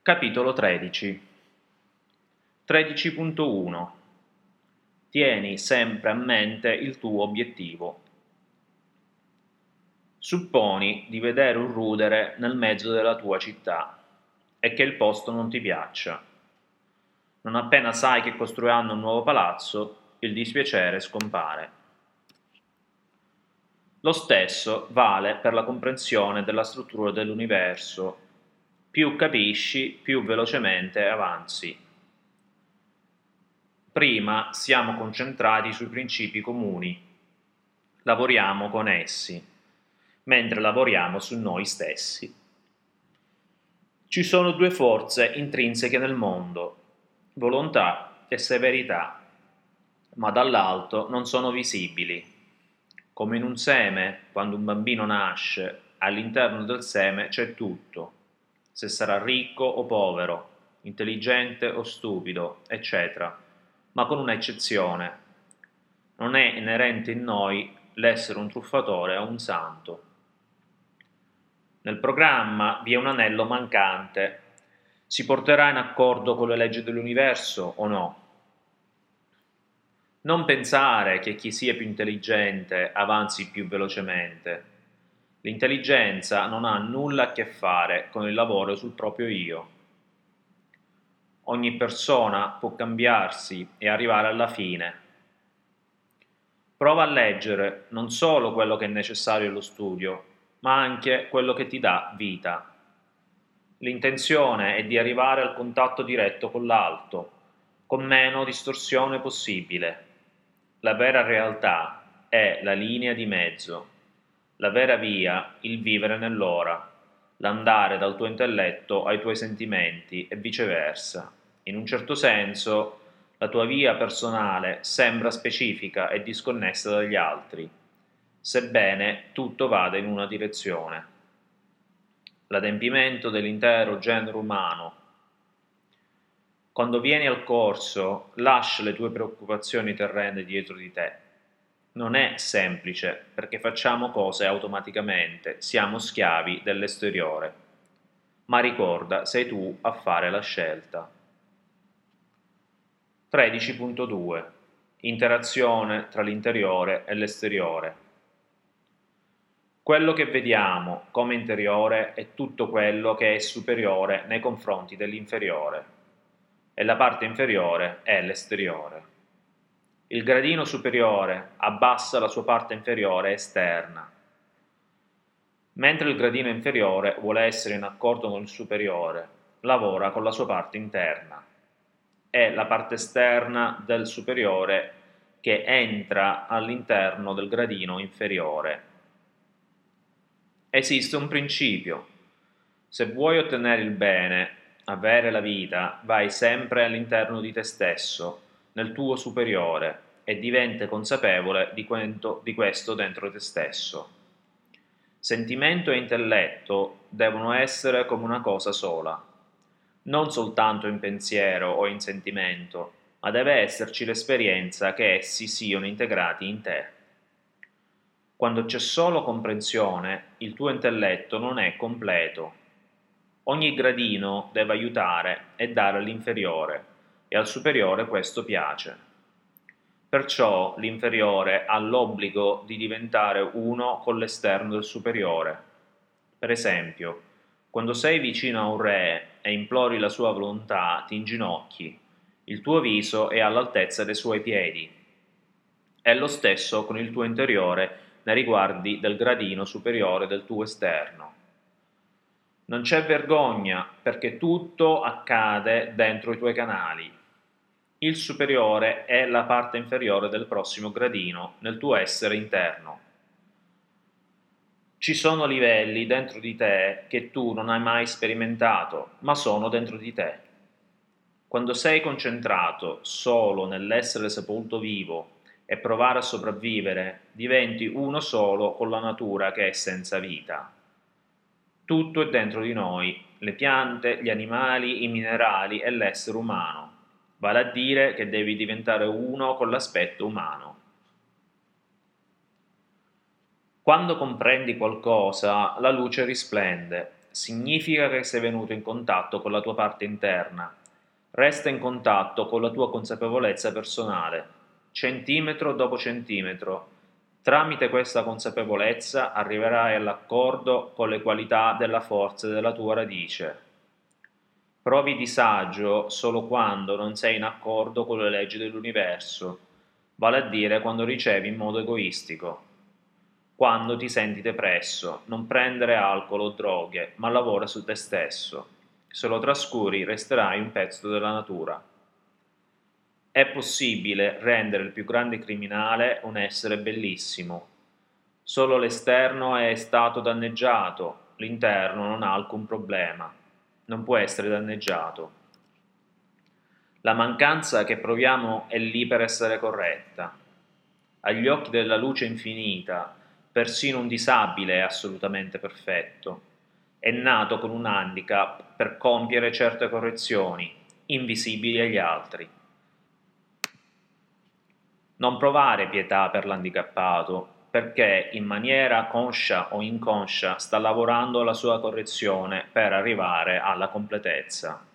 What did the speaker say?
Capitolo 13. 13.1. Tieni sempre a mente il tuo obiettivo. Supponi di vedere un rudere nel mezzo della tua città e che il posto non ti piaccia. Non appena sai che costruiranno un nuovo palazzo, il dispiacere scompare. Lo stesso vale per la comprensione della struttura dell'universo. Più capisci, più velocemente avanzi. Prima siamo concentrati sui principi comuni, lavoriamo con essi, mentre lavoriamo su noi stessi. Ci sono due forze intrinseche nel mondo, volontà e severità, ma dall'alto non sono visibili. Come in un seme, quando un bambino nasce, all'interno del seme c'è tutto, se sarà ricco o povero, intelligente o stupido, eccetera, ma con un'eccezione. Non è inerente in noi l'essere un truffatore o un santo. Nel programma vi è un anello mancante. Si porterà in accordo con le leggi dell'universo o no? Non pensare che chi sia più intelligente avanzi più velocemente. L'intelligenza non ha nulla a che fare con il lavoro sul proprio io. Ogni persona può cambiarsi e arrivare alla fine. Prova a leggere non solo quello che è necessario allo studio, ma anche quello che ti dà vita. L'intenzione è di arrivare al contatto diretto con l'alto, con meno distorsione possibile. La vera realtà è la linea di mezzo, la vera via, il vivere nell'ora, l'andare dal tuo intelletto ai tuoi sentimenti e viceversa. In un certo senso, la tua via personale sembra specifica e disconnessa dagli altri, sebbene tutto vada in una direzione. L'adempimento dell'intero genere umano. Quando vieni al corso, lascia le tue preoccupazioni terrene dietro di te. Non è semplice, perché facciamo cose automaticamente, siamo schiavi dell'esteriore. Ma ricorda, sei tu a fare la scelta. 13.2. Interazione tra l'interiore e l'esteriore. Quello che vediamo come interiore è tutto quello che è superiore nei confronti dell'inferiore, e la parte inferiore è l'esteriore. Il gradino superiore abbassa la sua parte inferiore esterna, mentre il gradino inferiore vuole essere in accordo con il superiore, lavora con la sua parte interna. È la parte esterna del superiore che entra all'interno del gradino inferiore. Esiste un principio. Se vuoi ottenere il bene, avere la vita, vai sempre all'interno di te stesso, nel tuo superiore, e diventa consapevole di questo dentro te stesso. Sentimento e intelletto devono essere come una cosa sola, non soltanto in pensiero o in sentimento, ma deve esserci l'esperienza che essi siano integrati in te. Quando c'è solo comprensione, il tuo intelletto non è completo. Ogni gradino deve aiutare e dare all'inferiore, e al superiore questo piace. Perciò l'inferiore ha l'obbligo di diventare uno con l'esterno del superiore. Per esempio, quando sei vicino a un re e implori la sua volontà, ti inginocchi, il tuo viso è all'altezza dei suoi piedi. È lo stesso con il tuo interiore nei riguardi del gradino superiore del tuo esterno. Non c'è vergogna perché tutto accade dentro i tuoi canali. Il superiore è la parte inferiore del prossimo gradino nel tuo essere interno. Ci sono livelli dentro di te che tu non hai mai sperimentato, ma sono dentro di te. Quando sei concentrato solo nell'essere sepolto vivo e provare a sopravvivere, diventi uno solo con la natura che è senza vita. Tutto è dentro di noi, le piante, gli animali, i minerali e l'essere umano. Vale a dire che devi diventare uno con l'aspetto umano. Quando comprendi qualcosa, la luce risplende, significa che sei venuto in contatto con la tua parte interna. Resta in contatto con la tua consapevolezza personale, centimetro dopo centimetro. Tramite questa consapevolezza arriverai all'accordo con le qualità della forza della tua radice. Provi disagio solo quando non sei in accordo con le leggi dell'universo, vale a dire quando ricevi in modo egoistico. Quando ti senti depresso, non prendere alcol o droghe, ma lavora su te stesso. Se lo trascuri, resterai un pezzo della natura. È possibile rendere il più grande criminale un essere bellissimo. Solo l'esterno è stato danneggiato, l'interno non ha alcun problema. Non può essere danneggiato. La mancanza che proviamo è lì per essere corretta. Agli occhi della luce infinita, persino un disabile è assolutamente perfetto. È nato con un handicap per compiere certe correzioni, invisibili agli altri. Non provare pietà per l'handicappato, perché in maniera conscia o inconscia sta lavorando alla sua correzione per arrivare alla completezza.